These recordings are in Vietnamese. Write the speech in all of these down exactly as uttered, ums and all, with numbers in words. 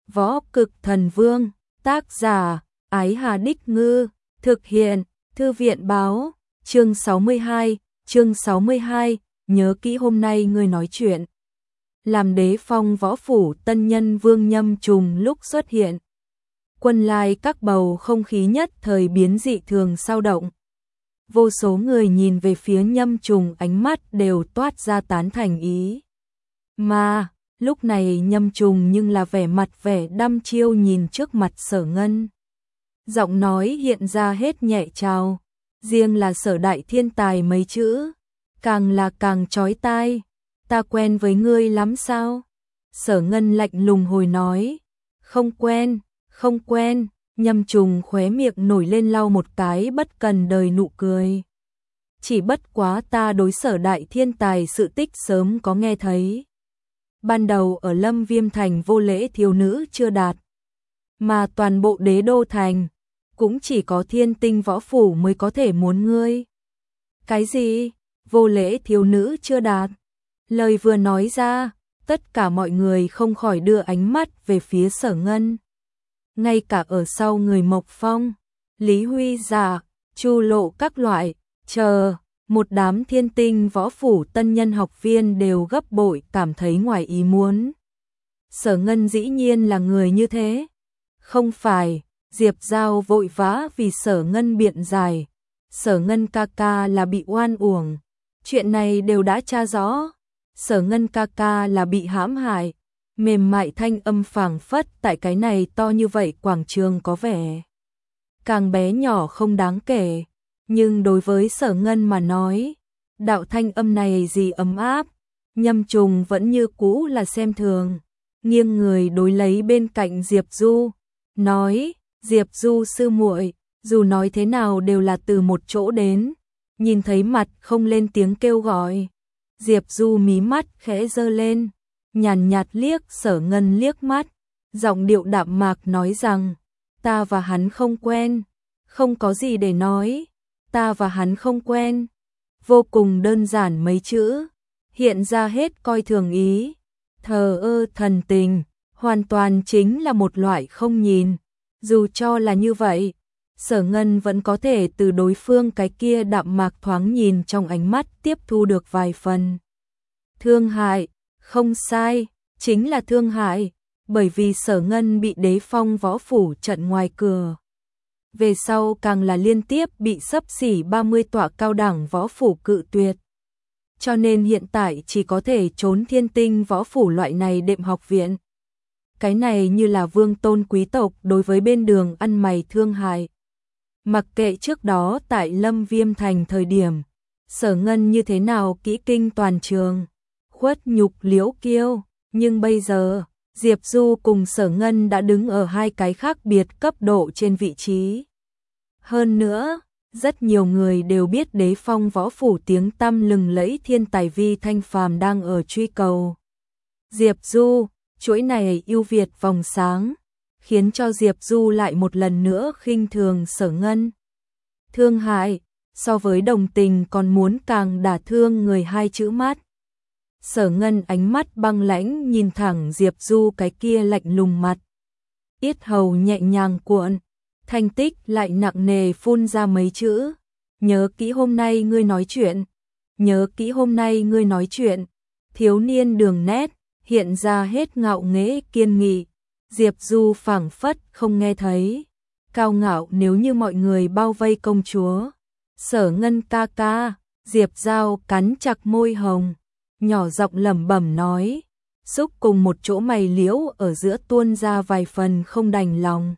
Võ Cực Thần Vương, tác giả, Ái Hà Đích Ngư, thực hiện, Thư viện Báo, chương sáu mươi hai, chương sáu mươi hai, nhớ kỹ hôm nay ngươi nói chuyện. Làm Đế Phong võ phủ tân nhân Vương Nhâm Trùng lúc xuất hiện. Quân lai các bầu không khí nhất thời biến dị thường sao động. Vô số người nhìn về phía Nhâm Trùng ánh mắt đều toát ra tán thành ý. Mà, lúc này Nhâm Trùng nhưng là vẻ mặt vẻ đăm chiêu nhìn trước mặt Sở Ngân. Giọng nói hiện ra hết nhẹ trào, riêng là Sở Đại Thiên Tài mấy chữ, càng là càng chói tai. Ta quen với ngươi lắm sao? Sở Ngân lạnh lùng hồi nói. Không quen, không quen. Nhâm Trùng khóe miệng nổi lên lau một cái bất cần đời nụ cười. Chỉ bất quá ta đối Sở Đại Thiên Tài sự tích sớm có nghe thấy. Ban đầu ở Lâm Viêm Thành vô lễ thiếu nữ chưa đạt, mà toàn bộ đế đô thành cũng chỉ có Thiên Tinh võ phủ mới có thể muốn ngươi. Cái gì? Vô lễ thiếu nữ chưa đạt? Lời vừa nói ra, tất cả mọi người không khỏi đưa ánh mắt về phía Sở Ngân. Ngay cả ở sau người Mộc Phong, Lý Huy Giả, Chu Lộ các loại, chờ, một đám Thiên Tinh võ phủ tân nhân học viên đều gấp bội cảm thấy ngoài ý muốn. Sở Ngân dĩ nhiên là người như thế. Không phải, Diệp Giao vội vã vì Sở Ngân biện giải. Sở Ngân ca ca là bị oan uổng. Chuyện này đều đã tra rõ. Sở Ngân ca ca là bị hãm hại. Mềm mại thanh âm phảng phất tại cái này to như vậy quảng trường có vẻ càng bé nhỏ không đáng kể. Nhưng đối với Sở Ngân mà nói, đạo thanh âm này gì ấm áp. Nhâm Trùng vẫn như cũ là xem thường, nghiêng người đối lấy bên cạnh Diệp Du, nói, Diệp Du sư muội, dù nói thế nào đều là từ một chỗ đến, nhìn thấy mặt không lên tiếng kêu gọi. Diệp Du mí mắt khẽ giơ lên, nhàn nhạt liếc Sở Ngân liếc mắt, giọng điệu đạm mạc nói rằng, ta và hắn không quen, không có gì để nói, ta và hắn không quen. Vô cùng đơn giản mấy chữ, hiện ra hết coi thường ý, thờ ơ thần tình, hoàn toàn chính là một loại không nhìn. Dù cho là như vậy, Sở Ngân vẫn có thể từ đối phương cái kia đạm mạc thoáng nhìn trong ánh mắt tiếp thu được vài phần thương hại. Không sai, chính là thương hại, bởi vì Sở Ngân bị Đế Phong võ phủ trận ngoài cửa. Về sau càng là liên tiếp bị xấp xỉ ba mươi tọa cao đẳng võ phủ cự tuyệt. Cho nên hiện tại chỉ có thể trốn Thiên Tinh võ phủ loại này đệm học viện. Cái này như là vương tôn quý tộc đối với bên đường ăn mày thương hại. Mặc kệ trước đó tại Lâm Viêm Thành thời điểm, Sở Ngân như thế nào kỹ kinh toàn trường, khuất nhục liễu kiêu, nhưng bây giờ, Diệp Du cùng Sở Ngân đã đứng ở hai cái khác biệt cấp độ trên vị trí. Hơn nữa, rất nhiều người đều biết Đế Phong võ phủ tiếng tăm lừng lẫy thiên tài Vi Thanh Phàm đang ở truy cầu. Diệp Du, chuỗi này ưu việt vòng sáng, khiến cho Diệp Du lại một lần nữa khinh thường Sở Ngân. Thương hại, so với đồng tình còn muốn càng đả thương người hai chữ mắt. Sở Ngân ánh mắt băng lãnh nhìn thẳng Diệp Du cái kia lạnh lùng mặt. Yết hầu nhẹ nhàng cuộn, thanh tích lại nặng nề phun ra mấy chữ. Nhớ kỹ hôm nay ngươi nói chuyện. Nhớ kỹ hôm nay ngươi nói chuyện. Thiếu niên đường nét, hiện ra hết ngạo nghễ kiên nghị. Diệp Du phảng phất không nghe thấy. Cao ngạo nếu như mọi người bao vây công chúa. Sở Ngân ca ca, Diệp Giao cắn chặt môi hồng, nhỏ giọng lẩm bẩm nói, xúc cùng một chỗ mày liễu ở giữa tuôn ra vài phần không đành lòng.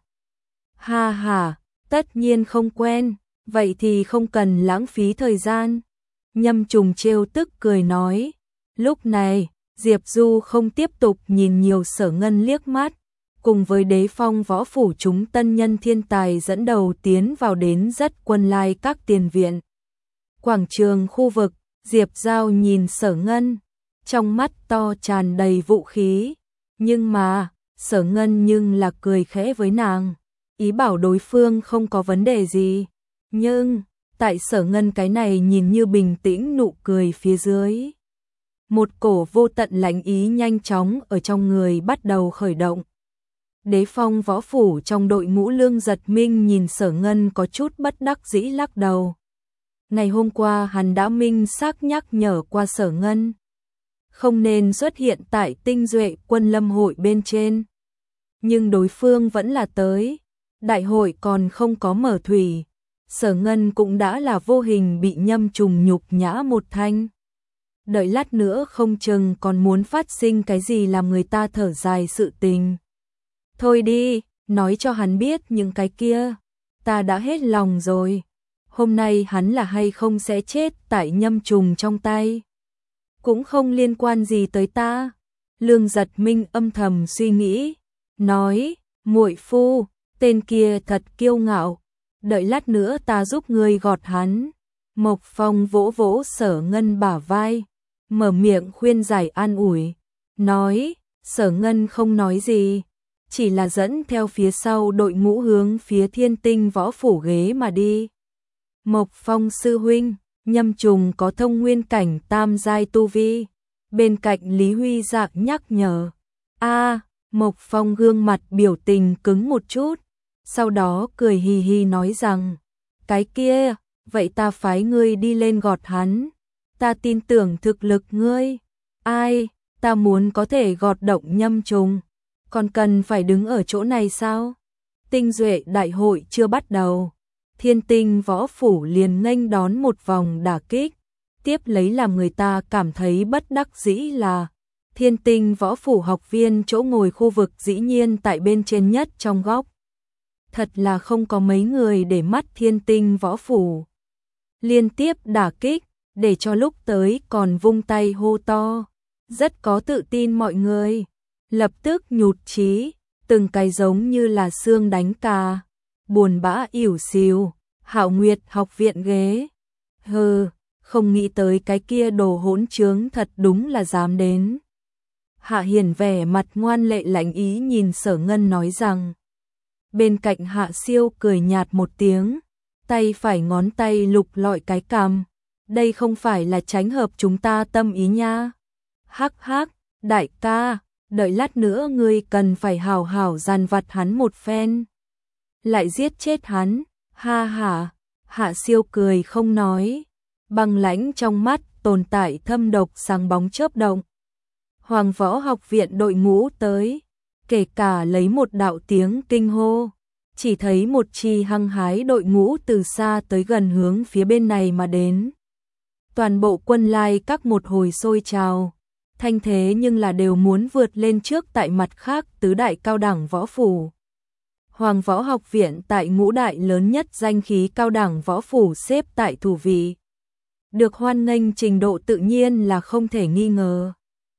Ha ha, tất nhiên không quen, vậy thì không cần lãng phí thời gian. Nhâm Trùng trêu tức cười nói. Lúc này, Diệp Du không tiếp tục nhìn nhiều Sở Ngân liếc mắt, cùng với Đế Phong võ phủ chúng tân nhân thiên tài dẫn đầu tiến vào đến rất quân lai các tiền viện. Quảng trường khu vực, Diệp Giao nhìn Sở Ngân, trong mắt to tràn đầy vũ khí, nhưng mà, Sở Ngân nhưng là cười khẽ với nàng, ý bảo đối phương không có vấn đề gì. Nhưng, tại Sở Ngân cái này nhìn như bình tĩnh nụ cười phía dưới, một cổ vô tận lãnh ý nhanh chóng ở trong người bắt đầu khởi động. Đế phong võ phủ trong đội ngũ Lương Giật Minh nhìn Sở Ngân có chút bất đắc dĩ lắc đầu. Ngày hôm qua hắn đã minh xác nhắc nhở qua Sở Ngân, không nên xuất hiện tại tinh duệ quân lâm hội bên trên. Nhưng đối phương vẫn là tới, đại hội còn không có mở thủy, Sở Ngân cũng đã là vô hình bị Nhâm Trùng nhục nhã một thanh. Đợi lát nữa không chừng còn muốn phát sinh cái gì làm người ta thở dài sự tình. Thôi đi, nói cho hắn biết những cái kia, ta đã hết lòng rồi. Hôm nay hắn là hay không sẽ chết tại Nhâm Trùng trong tay, cũng không liên quan gì tới ta. Lương Giật Minh âm thầm suy nghĩ, nói, muội phu, tên kia thật kiêu ngạo, đợi lát nữa ta giúp ngươi gọt hắn. Mộc Phong vỗ vỗ Sở Ngân bả vai, mở miệng khuyên giải an ủi, nói, Sở Ngân không nói gì, chỉ là dẫn theo phía sau đội ngũ hướng phía Thiên Tinh võ phủ ghế mà đi. Mộc Phong sư huynh, Nhâm Trùng có thông nguyên cảnh tam giai tu vi. Bên cạnh Lý Huy Dạng nhắc nhở. A, Mộc Phong gương mặt biểu tình cứng một chút, sau đó cười hì hì nói rằng, cái kia, vậy ta phái ngươi đi lên gọt hắn, ta tin tưởng thực lực ngươi. Ai, ta muốn có thể gọt động Nhâm Trùng, còn cần phải đứng ở chỗ này sao? Tinh duệ đại hội chưa bắt đầu, Thiên Tinh võ phủ liền nghênh đón một vòng đả kích, tiếp lấy làm người ta cảm thấy bất đắc dĩ là Thiên Tinh võ phủ học viên chỗ ngồi khu vực dĩ nhiên tại bên trên nhất trong góc. Thật là không có mấy người để mắt Thiên Tinh võ phủ. Liên tiếp đả kích, để cho lúc tới còn vung tay hô to, rất có tự tin mọi người, lập tức nhụt chí, từng cái giống như là xương đánh cà, buồn bã ỉu xìu. Hạo Nguyệt học viện ghế, hừ, không nghĩ tới cái kia đồ hỗn trướng thật đúng là dám đến. Hạ Hiền vẻ mặt ngoan lệ lạnh ý nhìn Sở Ngân nói rằng. Bên cạnh Hạ Siêu cười nhạt một tiếng, tay phải ngón tay lục lọi cái cằm, đây không phải là tránh hợp chúng ta tâm ý nha. Hắc hắc, đại ca, đợi lát nữa ngươi cần phải hào hào dằn vặt hắn một phen, lại giết chết hắn. Ha ha, Hạ Siêu cười không nói, băng lãnh trong mắt tồn tại thâm độc sáng bóng chớp động. Hoàng Võ học viện đội ngũ tới, kể cả lấy một đạo tiếng kinh hô, chỉ thấy một chi hăng hái đội ngũ từ xa tới gần hướng phía bên này mà đến. Toàn bộ quân lai các một hồi sôi trào, thanh thế nhưng là đều muốn vượt lên trước tại mặt khác tứ đại cao đẳng võ phủ. Hoàng Võ học viện tại ngũ đại lớn nhất danh khí cao đẳng võ phủ xếp tại thủ vị. Được hoan nghênh trình độ tự nhiên là không thể nghi ngờ.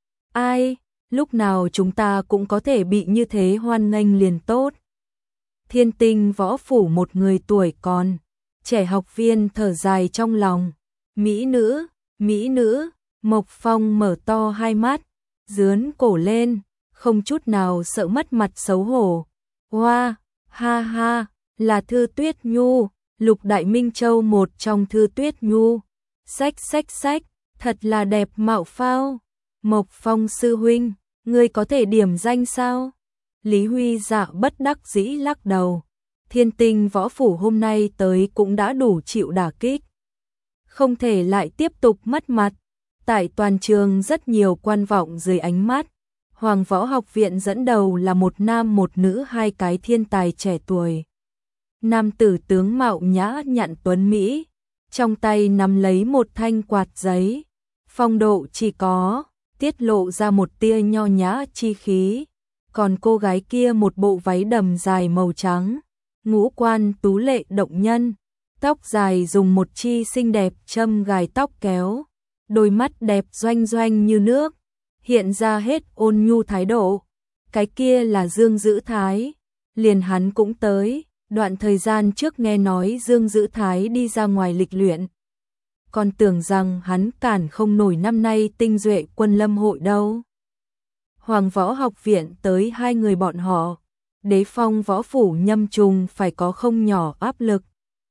Ai, lúc nào chúng ta cũng có thể bị như thế hoan nghênh liền tốt. Thiên Tinh võ phủ một người tuổi còn trẻ học viên thở dài trong lòng. Mỹ nữ, mỹ nữ, Mộc Phong mở to hai mắt, dướn cổ lên, không chút nào sợ mất mặt xấu hổ. Hoa, ha ha, là Thư Tuyết Nhu, Lục Đại Minh Châu một trong Thư Tuyết Nhu. Xách xách xách, thật là đẹp mạo phao. Mộc Phong sư huynh, ngươi có thể điểm danh sao? Lý Huy Dạ bất đắc dĩ lắc đầu. Thiên Tinh võ phủ hôm nay tới cũng đã đủ chịu đả kích, không thể lại tiếp tục mất mặt. Tại toàn trường rất nhiều quan vọng dưới ánh mắt, Hoàng Võ học viện dẫn đầu là một nam một nữ hai cái thiên tài trẻ tuổi. Nam tử tướng mạo nhã nhặn tuấn Mỹ, trong tay nắm lấy một thanh quạt giấy, phong độ chỉ có, tiết lộ ra một tia nho nhã chi khí. Còn cô gái kia một bộ váy đầm dài màu trắng, ngũ quan tú lệ động nhân, tóc dài dùng một chi xinh đẹp châm gài tóc kéo, đôi mắt đẹp doanh doanh như nước, hiện ra hết ôn nhu thái độ. Cái kia là Dương Dữ Thái, liền hắn cũng tới, đoạn thời gian trước nghe nói Dương Dữ Thái đi ra ngoài lịch luyện, còn tưởng rằng hắn cản không nổi năm nay tinh duệ quân lâm hội đâu. Hoàng Võ học viện tới hai người bọn họ, Đế Phong võ phủ Nhâm Trùng phải có không nhỏ áp lực.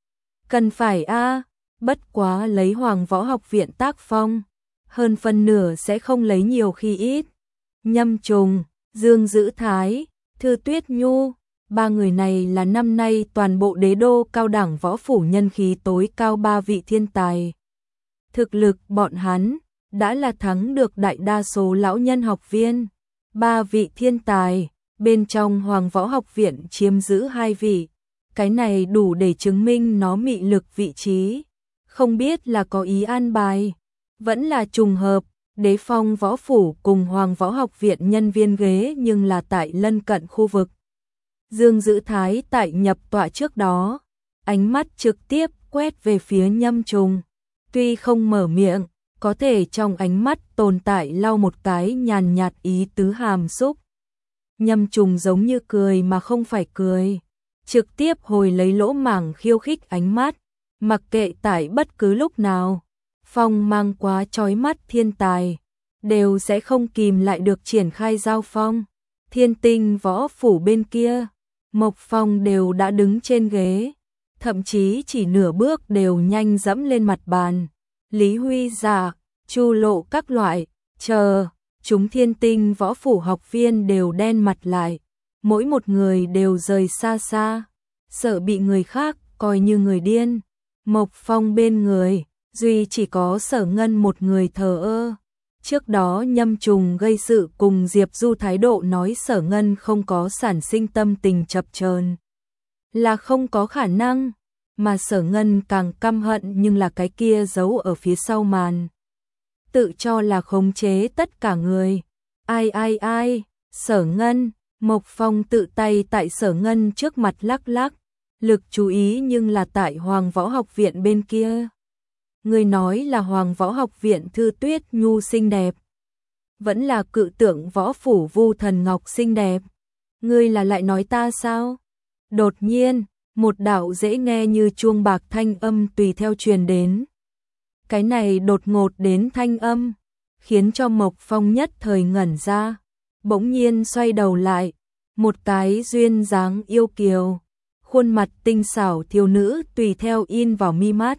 Cần phải a, bất quá lấy Hoàng Võ học viện tác phong, hơn phân nửa sẽ không lấy nhiều khi ít. Nhâm Trùng, Dương Dữ Thái, Thư Tuyết Nhu. Ba người này là năm nay toàn bộ đế đô cao đẳng võ phủ nhân khí tối cao ba vị thiên tài. Thực lực bọn hắn đã là thắng được đại đa số lão nhân học viên. Ba vị thiên tài, bên trong Hoàng Võ Học Viện chiếm giữ hai vị. Cái này đủ để chứng minh nó mị lực vị trí. Không biết là có ý an bài, vẫn là trùng hợp, Đế Phong Võ Phủ cùng Hoàng Võ Học Viện nhân viên ghế nhưng là tại lân cận khu vực. Dương Dữ Thái tại nhập tọa trước đó, ánh mắt trực tiếp quét về phía Nhâm Trùng. Tuy không mở miệng, có thể trong ánh mắt tồn tại lau một cái nhàn nhạt ý tứ hàm xúc. Nhâm Trùng giống như cười mà không phải cười, trực tiếp hồi lấy lỗ mảng khiêu khích ánh mắt, mặc kệ tại bất cứ lúc nào, phong mang quá chói mắt thiên tài, đều sẽ không kìm lại được triển khai giao phong. Thiên Tinh Võ Phủ bên kia, Mộc Phong đều đã đứng trên ghế, thậm chí chỉ nửa bước đều nhanh dẫm lên mặt bàn. Lý Huy Dạ, Chu Lộ các loại, chờ, chúng Thiên Tinh Võ Phủ học viên đều đen mặt lại, mỗi một người đều rời xa xa, sợ bị người khác coi như người điên. Mộc Phong bên người, duy chỉ có Sở Ngân một người thờ ơ. Trước đó Nhâm Trùng gây sự cùng Diệp Du thái độ nói Sở Ngân không có sản sinh tâm tình chập chờn là không có khả năng, mà Sở Ngân càng căm hận nhưng là cái kia giấu ở phía sau màn, tự cho là khống chế tất cả người. Ai ai ai, Sở Ngân, Mộc Phong tự tay tại Sở Ngân trước mặt lắc lắc, lực chú ý nhưng là tại Hoàng Võ Học Viện bên kia. Người nói là Hoàng Võ Học Viện Thư Tuyết Nhu xinh đẹp, vẫn là Cự Tượng Võ Phủ Vu Thần Ngọc xinh đẹp. Ngươi là lại nói ta sao? Đột nhiên, một đạo dễ nghe như chuông bạc thanh âm tùy theo truyền đến. Cái này đột ngột đến thanh âm, khiến cho Mộc Phong nhất thời ngẩn ra, bỗng nhiên xoay đầu lại, một cái duyên dáng yêu kiều, khuôn mặt tinh xảo thiếu nữ tùy theo in vào mi mắt.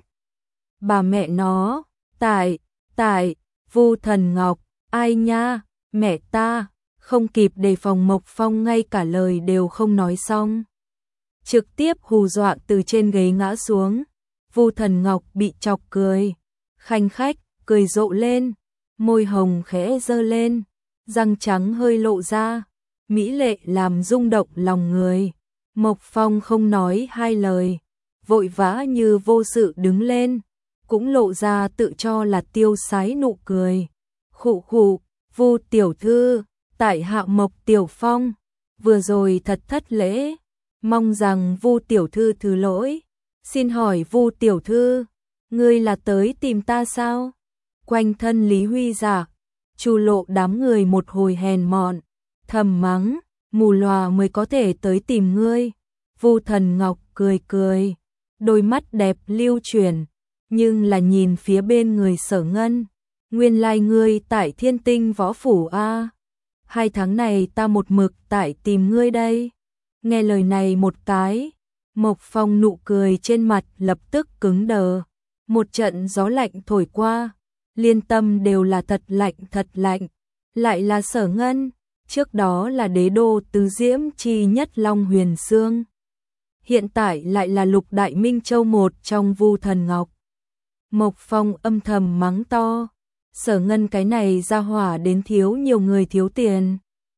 Bà mẹ nó, tại, tại, Vu Thần Ngọc, ai nha, mẹ ta, không kịp đề phòng Mộc Phong ngay cả lời đều không nói xong. Trực tiếp hù dọa từ trên ghế ngã xuống, Vu Thần Ngọc bị chọc cười, khanh khách, cười rộ lên, môi hồng khẽ dơ lên, răng trắng hơi lộ ra, mỹ lệ làm rung động lòng người. Mộc Phong không nói hai lời, vội vã như vô sự đứng lên, cũng lộ ra tự cho là tiêu sái nụ cười. Khụ khụ, Vu tiểu thư, tại hạ Mộc Tiểu Phong, vừa rồi thật thất lễ, mong rằng Vu tiểu thư thứ lỗi. Xin hỏi Vu tiểu thư, ngươi là tới tìm ta sao? Quanh thân Lý Huy Dạ, Chu Lộ đám người một hồi hèn mọn, thầm mắng, mù lòa mới có thể tới tìm ngươi. Vu Thần Ngọc cười cười, đôi mắt đẹp lưu chuyển, nhưng là nhìn phía bên người Sở Ngân. Nguyên lai ngươi tại Thiên Tinh Võ Phủ a? Hai tháng này ta một mực tại tìm ngươi đây. Nghe lời này một cái, Mộc Phong nụ cười trên mặt lập tức cứng đờ. Một trận gió lạnh thổi qua, liên tâm đều là thật lạnh thật lạnh. Lại là Sở Ngân, trước đó là đế đô tứ diễm chi nhất Long Huyền Sương, hiện tại lại là Lục Đại Minh Châu một trong Vu Thần Ngọc. Mộc Phong âm thầm mắng to, Sở Ngân cái này ra hỏa đến thiếu nhiều người thiếu tiền.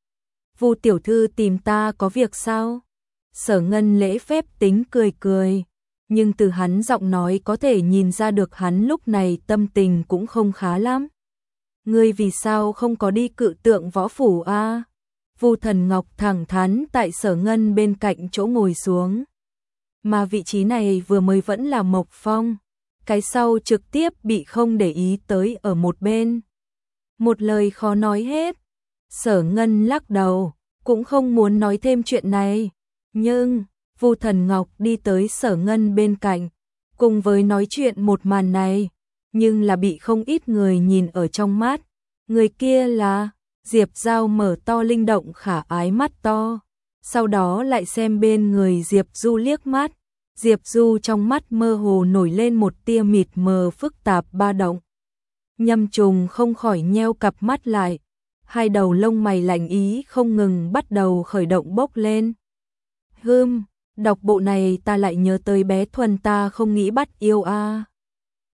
Vu tiểu thư tìm ta có việc sao? Sở Ngân lễ phép tính cười cười, nhưng từ hắn giọng nói có thể nhìn ra được hắn lúc này tâm tình cũng không khá lắm. Ngươi vì sao không có đi Cự Tượng Võ Phủ a? Vu Thần Ngọc thẳng thắn tại Sở Ngân bên cạnh chỗ ngồi xuống. Mà vị trí này vừa mới vẫn là Mộc Phong, cái sau trực tiếp bị không để ý tới ở một bên. Một lời khó nói hết. Sở Ngân lắc đầu, cũng không muốn nói thêm chuyện này. Nhưng, Vu Thần Ngọc đi tới Sở Ngân bên cạnh, cùng với nói chuyện một màn này, nhưng là bị không ít người nhìn ở trong mắt. Người kia là Diệp Giao, mở to linh động khả ái mắt to, sau đó lại xem bên người Diệp Du liếc mắt. Diệp Du trong mắt mơ hồ nổi lên một tia mịt mờ phức tạp ba động. Nhâm Trùng không khỏi nheo cặp mắt lại, hai đầu lông mày lạnh ý không ngừng bắt đầu khởi động bốc lên. Hưm, đọc bộ này ta lại nhớ tới bé Thuần ta không nghĩ bắt yêu a.